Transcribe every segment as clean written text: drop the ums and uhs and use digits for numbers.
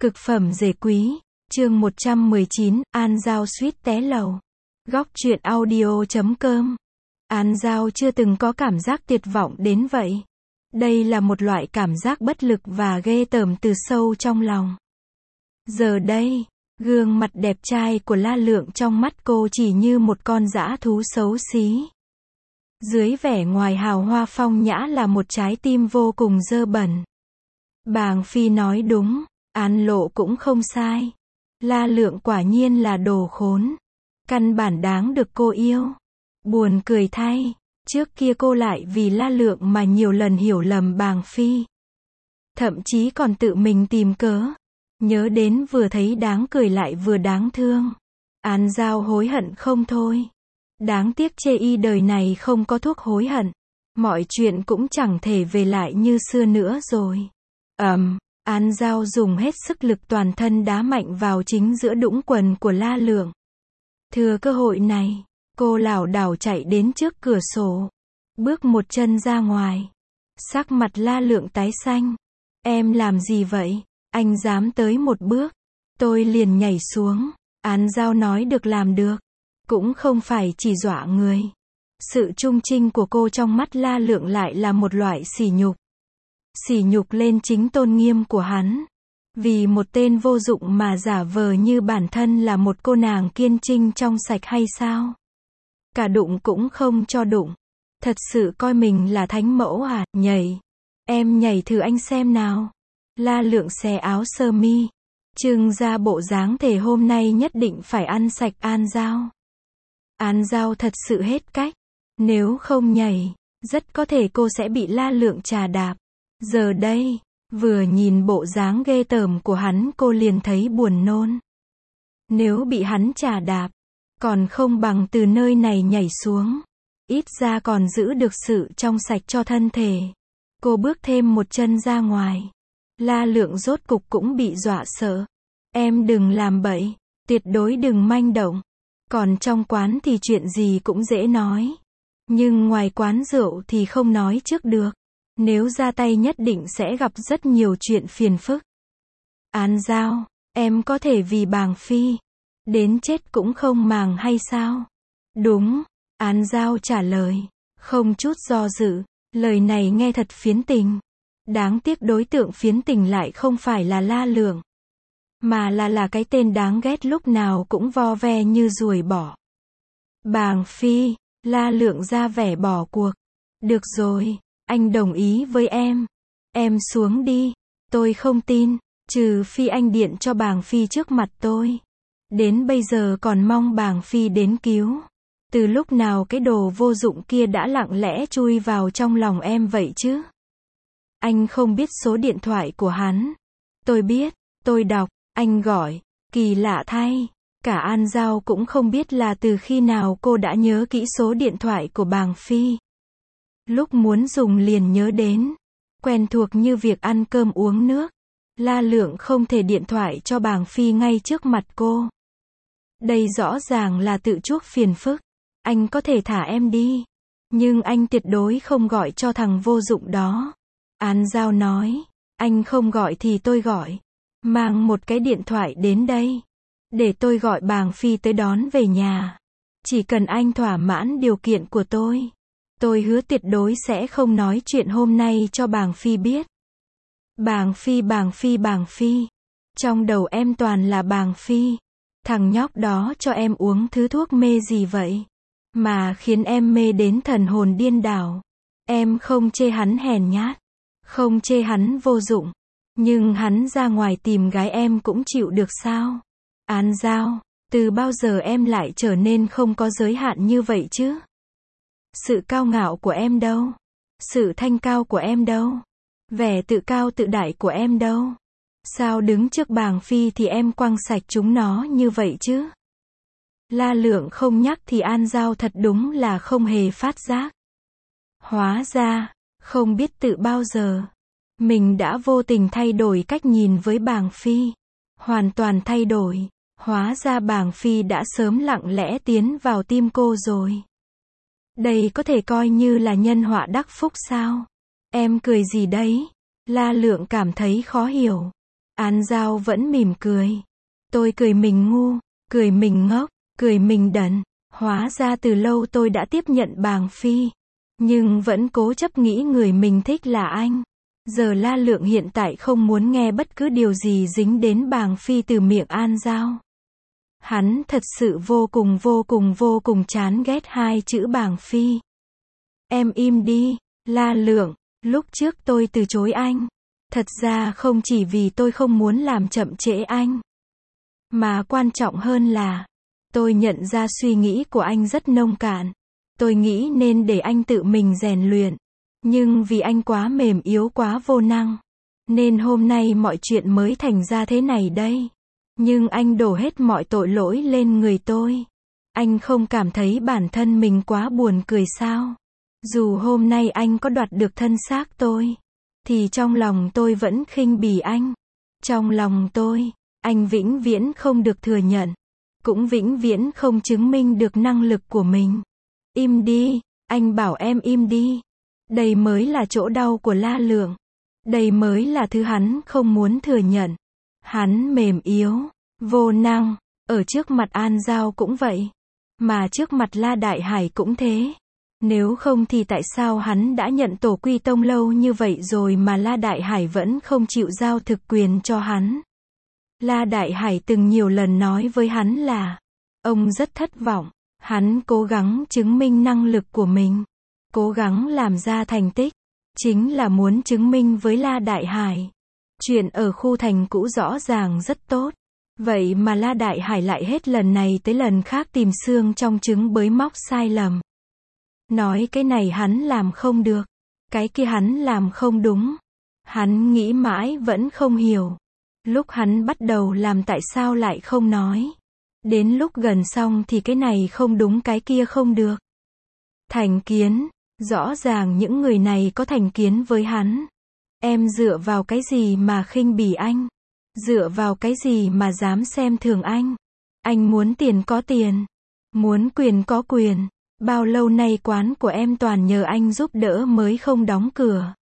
Cực phẩm rể quý, chương 119, An Giao suýt té lầu. Góc truyện audio.com. An Giao chưa từng có cảm giác tuyệt vọng đến vậy. Đây là một loại cảm giác bất lực và ghê tởm từ sâu trong lòng. Giờ đây, gương mặt đẹp trai của La Lượng trong mắt cô chỉ như một con dã thú xấu xí. Dưới vẻ ngoài hào hoa phong nhã là một trái tim vô cùng dơ bẩn. Bàng Phi nói đúng, An Lộ cũng không sai. La Lượng quả nhiên là đồ khốn. Căn bản đáng được cô yêu. Buồn cười thay, trước kia cô lại vì La Lượng mà nhiều lần hiểu lầm Bàng Phi. Thậm chí còn tự mình tìm cớ. Nhớ đến vừa thấy đáng cười lại vừa đáng thương. An Giao hối hận không thôi. Đáng tiếc chê y đời này không có thuốc hối hận. Mọi chuyện cũng chẳng thể về lại như xưa nữa rồi. An Giao dùng hết sức lực toàn thân đá mạnh vào chính giữa đũng quần của La Lượng. Thừa cơ hội này, cô lảo đảo chạy đến trước cửa sổ. Bước một chân ra ngoài. Sắc mặt La Lượng tái xanh. Em làm gì vậy? Anh dám tới một bước. Tôi liền nhảy xuống. An Giao nói được làm được. Cũng không phải chỉ dọa người. Sự trung trinh của cô trong mắt La Lượng lại là một loại sỉ nhục. Sỉ nhục lên chính tôn nghiêm của hắn. Vì một tên vô dụng mà giả vờ như bản thân là một cô nàng kiên trinh trong sạch hay sao? Cả đụng cũng không cho đụng. Thật sự coi mình là thánh mẫu à? Nhảy. Em nhảy thử anh xem nào. La Lượng xé áo sơ mi. Trưng ra bộ dáng thể hôm nay nhất định phải ăn sạch An Giao. An Giao thật sự hết cách. Nếu không nhảy, rất có thể cô sẽ bị La Lượng trà đạp. Giờ đây, vừa nhìn bộ dáng ghê tởm của hắn cô liền thấy buồn nôn. Nếu bị hắn trà đạp, còn không bằng từ nơi này nhảy xuống. Ít ra còn giữ được sự trong sạch cho thân thể. Cô bước thêm một chân ra ngoài. La Lượng rốt cục cũng bị dọa sợ. Em đừng làm bậy, tuyệt đối đừng manh động. Còn trong quán thì chuyện gì cũng dễ nói. Nhưng ngoài quán rượu thì không nói trước được. Nếu ra tay nhất định sẽ gặp rất nhiều chuyện phiền phức. An Giao, em có thể vì Bàng Phi đến chết cũng không màng hay sao? Đúng, An Giao trả lời, không chút do dự. Lời này nghe thật phiến tình. Đáng tiếc đối tượng phiến tình lại không phải là La Lượng, mà là cái tên đáng ghét lúc nào cũng vo ve như ruồi bỏ. Bàng Phi, La Lượng ra vẻ bỏ cuộc. Được rồi, anh đồng ý với em. Em xuống đi. Tôi không tin, trừ phi anh điện cho Bàng Phi trước mặt tôi. Đến bây giờ còn mong Bàng Phi đến cứu. Từ lúc nào cái đồ vô dụng kia đã lặng lẽ chui vào trong lòng em vậy chứ? Anh không biết số điện thoại của hắn. Tôi biết, tôi đọc, anh gọi. Kỳ lạ thay. Cả An Giao cũng không biết là từ khi nào cô đã nhớ kỹ số điện thoại của Bàng Phi. Lúc muốn dùng liền nhớ đến. Quen thuộc như việc ăn cơm uống nước. La Lượng không thể điện thoại cho Bàng Phi ngay trước mặt cô. Đây rõ ràng là tự chuốc phiền phức. Anh có thể thả em đi. Nhưng anh tuyệt đối không gọi cho thằng vô dụng đó. An Giao nói. Anh không gọi thì tôi gọi. Mang một cái điện thoại đến đây. Để tôi gọi Bàng Phi tới đón về nhà. Chỉ cần anh thỏa mãn điều kiện của tôi. Tôi hứa tuyệt đối sẽ không nói chuyện hôm nay cho Bàng Phi biết. Bàng Phi, Bàng Phi, Bàng Phi. Trong đầu em toàn là Bàng Phi. Thằng nhóc đó cho em uống thứ thuốc mê gì vậy? Mà khiến em mê đến thần hồn điên đảo. Em không chê hắn hèn nhát. Không chê hắn vô dụng. Nhưng hắn ra ngoài tìm gái em cũng chịu được sao? An Giao, từ bao giờ em lại trở nên không có giới hạn như vậy chứ? Sự cao ngạo của em đâu? Sự thanh cao của em đâu? Vẻ tự cao tự đại của em đâu? Sao đứng trước Bàng Phi thì em quăng sạch chúng nó như vậy chứ? La Lượng không nhắc thì An Giao thật đúng là không hề phát giác. Hóa ra, không biết từ bao giờ, mình đã vô tình thay đổi cách nhìn với Bàng Phi. Hoàn toàn thay đổi. Hóa ra Bàng Phi đã sớm lặng lẽ tiến vào tim cô rồi. Đây có thể coi như là nhân họa đắc phúc sao? Em cười gì đấy? La Lượng cảm thấy khó hiểu. An Giao vẫn mỉm cười. Tôi cười mình ngu, cười mình ngốc, cười mình đần. Hóa ra từ lâu tôi đã tiếp nhận Bàng Phi. Nhưng vẫn cố chấp nghĩ người mình thích là anh. Giờ La Lượng hiện tại không muốn nghe bất cứ điều gì dính đến Bàng Phi từ miệng An Giao. Hắn thật sự vô cùng chán ghét hai chữ Bàng Phi. Em im đi, La Lượng, lúc trước tôi từ chối anh. Thật ra không chỉ vì tôi không muốn làm chậm trễ anh. Mà quan trọng hơn là, tôi nhận ra suy nghĩ của anh rất nông cạn. Tôi nghĩ nên để anh tự mình rèn luyện. Nhưng vì anh quá mềm yếu quá vô năng. Nên hôm nay mọi chuyện mới thành ra thế này đây. Nhưng anh đổ hết mọi tội lỗi lên người tôi. Anh không cảm thấy bản thân mình quá buồn cười sao? Dù hôm nay anh có đoạt được thân xác tôi, thì trong lòng tôi vẫn khinh bỉ anh. Trong lòng tôi, anh vĩnh viễn không được thừa nhận. Cũng vĩnh viễn không chứng minh được năng lực của mình. Im đi, anh bảo em im đi. Đây mới là chỗ đau của La Lượng. Đây mới là thứ hắn không muốn thừa nhận. Hắn mềm yếu, vô năng, ở trước mặt An Giao cũng vậy. Mà trước mặt La Đại Hải cũng thế. Nếu không thì tại sao hắn đã nhận tổ quy tông lâu như vậy rồi mà La Đại Hải vẫn không chịu giao thực quyền cho hắn. La Đại Hải từng nhiều lần nói với hắn là, ông rất thất vọng. Hắn cố gắng chứng minh năng lực của mình. Cố gắng làm ra thành tích. Chính là muốn chứng minh với La Đại Hải. Chuyện ở khu thành cũ rõ ràng rất tốt. Vậy mà La Đại Hải lại hết lần này tới lần khác tìm xương trong trứng bới móc sai lầm. Nói cái này hắn làm không được. Cái kia hắn làm không đúng. Hắn nghĩ mãi vẫn không hiểu. Lúc hắn bắt đầu làm tại sao lại không nói. Đến lúc gần xong thì cái này không đúng cái kia không được. Thành kiến. Rõ ràng những người này có thành kiến với hắn. Em dựa vào cái gì mà khinh bỉ anh? Dựa vào cái gì mà dám xem thường anh? Anh muốn tiền có tiền. Muốn quyền có quyền. Bao lâu nay quán của em toàn nhờ anh giúp đỡ mới không đóng cửa.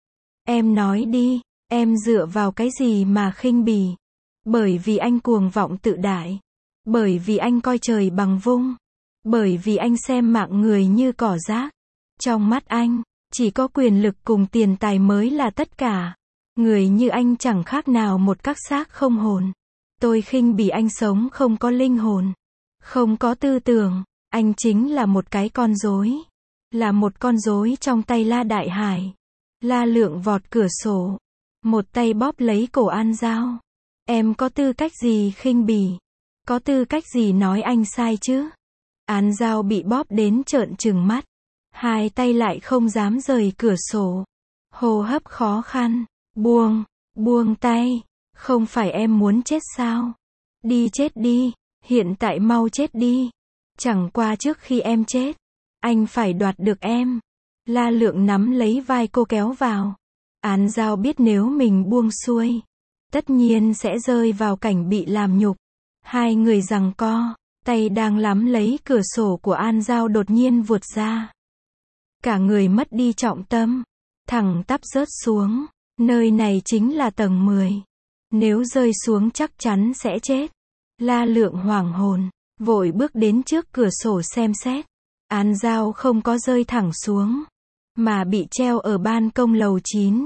Em nói đi, em dựa vào cái gì mà khinh bỉ? Bởi vì anh cuồng vọng tự đại. Bởi vì anh coi trời bằng vung. Bởi vì anh xem mạng người như cỏ rác. Trong mắt anh, chỉ có quyền lực cùng tiền tài mới là tất cả. Người như anh chẳng khác nào một các xác không hồn. Tôi khinh bỉ anh sống không có linh hồn. Không có tư tưởng. Anh chính là một cái con rối. Là một con rối trong tay La Đại Hải. La Lượng vọt cửa sổ. Một tay bóp lấy cổ An Giao. Em có tư cách gì khinh bỉ? Có tư cách gì nói anh sai chứ? An Giao bị bóp đến trợn trừng mắt. Hai tay lại không dám rời cửa sổ. Hô hấp khó khăn. Buông tay. Không phải em muốn chết sao? Đi chết đi. Hiện tại mau chết đi. Chẳng qua trước khi em chết, anh phải đoạt được em. La Lượng nắm lấy vai cô kéo vào. An Giao biết nếu mình buông xuôi, tất nhiên sẽ rơi vào cảnh bị làm nhục. Hai người giằng co, tay đang nắm lấy cửa sổ của An Giao đột nhiên vụt ra. Cả người mất đi trọng tâm, thẳng tắp rớt xuống. Nơi này chính là tầng 10. Nếu rơi xuống chắc chắn sẽ chết. La Lượng hoảng hồn, vội bước đến trước cửa sổ xem xét. An Giao không có rơi thẳng xuống, mà bị treo ở ban công lầu 9.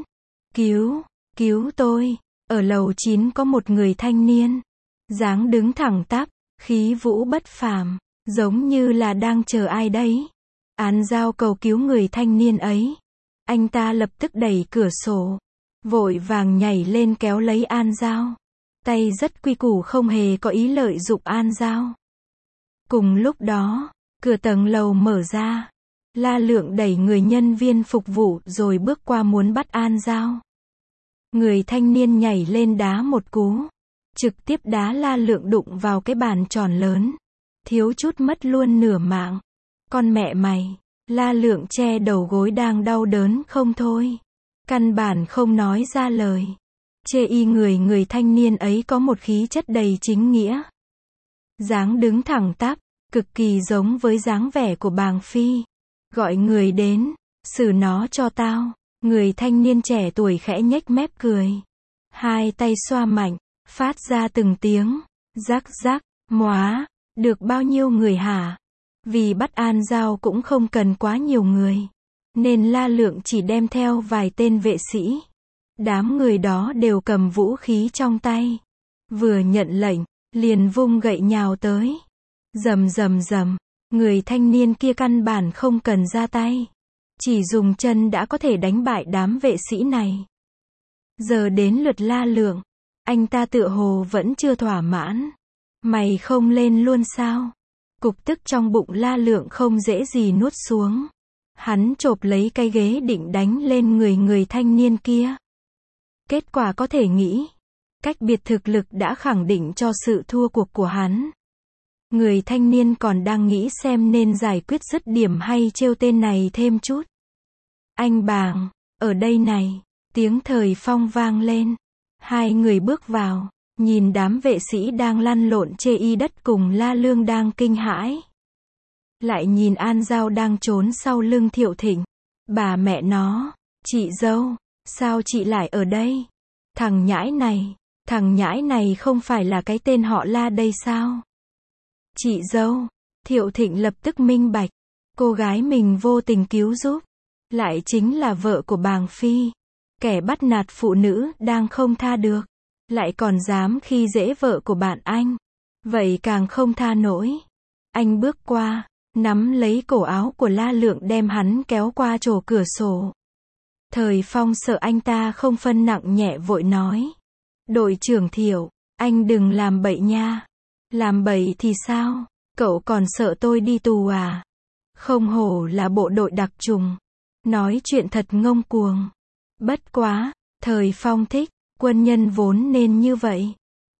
Cứu tôi. Ở lầu 9 có một người thanh niên. Dáng đứng thẳng tắp, khí vũ bất phàm, giống như là đang chờ ai đấy. An Giao cầu cứu người thanh niên ấy. Anh ta lập tức đẩy cửa sổ, vội vàng nhảy lên kéo lấy An Giao. Tay rất quy củ không hề có ý lợi dụng An Giao. Cùng lúc đó, cửa tầng lầu mở ra. La Lượng đẩy người nhân viên phục vụ rồi bước qua muốn bắt An Giao. Người thanh niên nhảy lên đá một cú. Trực tiếp đá La Lượng đụng vào cái bàn tròn lớn. Thiếu chút mất luôn nửa mạng. Con mẹ mày. La Lượng che đầu gối đang đau đớn không thôi. Căn bản không nói ra lời. Chê y người thanh niên ấy có một khí chất đầy chính nghĩa. Dáng đứng thẳng tắp, cực kỳ giống với dáng vẻ của Bàng Phi. Gọi người đến, xử nó cho tao. Người thanh niên trẻ tuổi khẽ nhếch mép cười. Hai tay xoa mạnh, phát ra từng tiếng, rắc rắc, móa, được bao nhiêu người hả? Vì bắt An Giao cũng không cần quá nhiều người, nên La Lượng chỉ đem theo vài tên vệ sĩ. Đám người đó đều cầm vũ khí trong tay. Vừa nhận lệnh, liền vung gậy nhào tới. Rầm rầm rầm, người thanh niên kia căn bản không cần ra tay. Chỉ dùng chân đã có thể đánh bại đám vệ sĩ này. Giờ đến lượt La Lượng. Anh ta tựa hồ vẫn chưa thỏa mãn. Mày không lên luôn sao? Cục tức trong bụng La Lượng không dễ gì nuốt xuống. Hắn chộp lấy cái ghế định đánh lên người thanh niên kia. Kết quả có thể nghĩ. Cách biệt thực lực đã khẳng định cho sự thua cuộc của hắn. Người thanh niên còn đang nghĩ xem nên giải quyết dứt điểm hay trêu tên này thêm chút. Anh Bàng, ở đây này, tiếng Thời Phong vang lên. Hai người bước vào, nhìn đám vệ sĩ đang lăn lộn chê y đất cùng La Lương đang kinh hãi. Lại nhìn An Giao đang trốn sau lưng Thiệu Thịnh. Bà mẹ nó, chị dâu, sao chị lại ở đây? Thằng nhãi này không phải là cái tên họ La đây sao? Chị dâu, Thiệu Thịnh lập tức minh bạch, cô gái mình vô tình cứu giúp, lại chính là vợ của Bàng Phi. Kẻ bắt nạt phụ nữ đang không tha được, lại còn dám khi dễ vợ của bạn anh. Vậy càng không tha nổi. Anh bước qua, nắm lấy cổ áo của La Lượng đem hắn kéo qua chỗ cửa sổ. Thời Phong sợ anh ta không phân nặng nhẹ vội nói. Đội trưởng Thiệu, anh đừng làm bậy nha. Làm bậy thì sao? Cậu còn sợ tôi đi tù à? Không hổ là bộ đội đặc trùng. Nói chuyện thật ngông cuồng. Bất quá, Thời Phong thích, quân nhân vốn nên như vậy.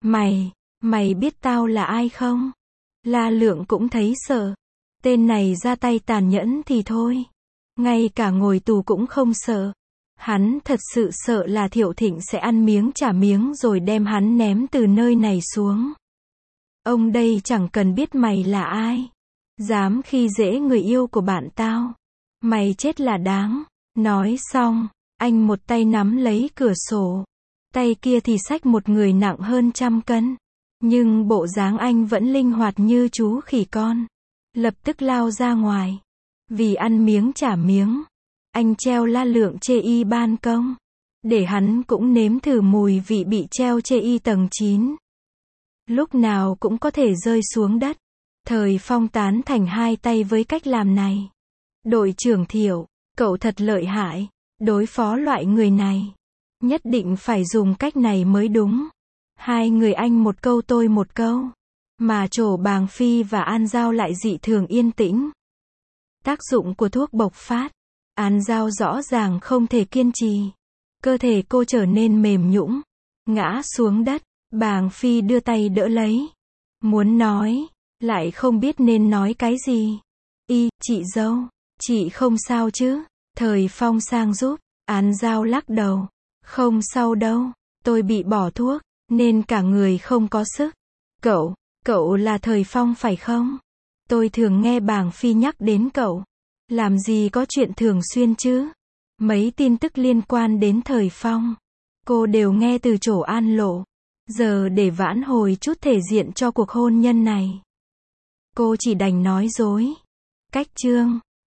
Mày biết tao là ai không? La Lượng cũng thấy sợ. Tên này ra tay tàn nhẫn thì thôi. Ngay cả ngồi tù cũng không sợ. Hắn thật sự sợ là Thiệu Thịnh sẽ ăn miếng trả miếng rồi đem hắn ném từ nơi này xuống. Ông đây chẳng cần biết mày là ai. Dám khi dễ người yêu của bạn tao. Mày chết là đáng. Nói xong, anh một tay nắm lấy cửa sổ. Tay kia thì xách một người nặng hơn 100 cân. Nhưng bộ dáng anh vẫn linh hoạt như chú khỉ con. Lập tức lao ra ngoài. Vì ăn miếng trả miếng. Anh treo La Lượng chê y ban công. Để hắn cũng nếm thử mùi vị bị treo chê y tầng 9. Lúc nào cũng có thể rơi xuống đất. Thời Phong tán thành hai tay với cách làm này. Đội trưởng Thiệu, cậu thật lợi hại. Đối phó loại người này. Nhất định phải dùng cách này mới đúng. Hai người anh một câu tôi một câu. Mà chỗ Bàng Phi và An Giao lại dị thường yên tĩnh. Tác dụng của thuốc bộc phát. An Giao rõ ràng không thể kiên trì. Cơ thể cô trở nên mềm nhũn, ngã xuống đất. Bàng Phi đưa tay đỡ lấy. Muốn nói, lại không biết nên nói cái gì. Chị dâu, chị không sao chứ? Thời Phong sang giúp. An Giao lắc đầu. Không sao đâu, tôi bị bỏ thuốc, nên cả người không có sức. Cậu là Thời Phong phải không? Tôi thường nghe Bàng Phi nhắc đến cậu. Làm gì có chuyện thường xuyên chứ? Mấy tin tức liên quan đến Thời Phong, cô đều nghe từ chỗ An Lộ. Giờ để vãn hồi chút thể diện cho cuộc hôn nhân này, cô chỉ đành nói dối. Cách chương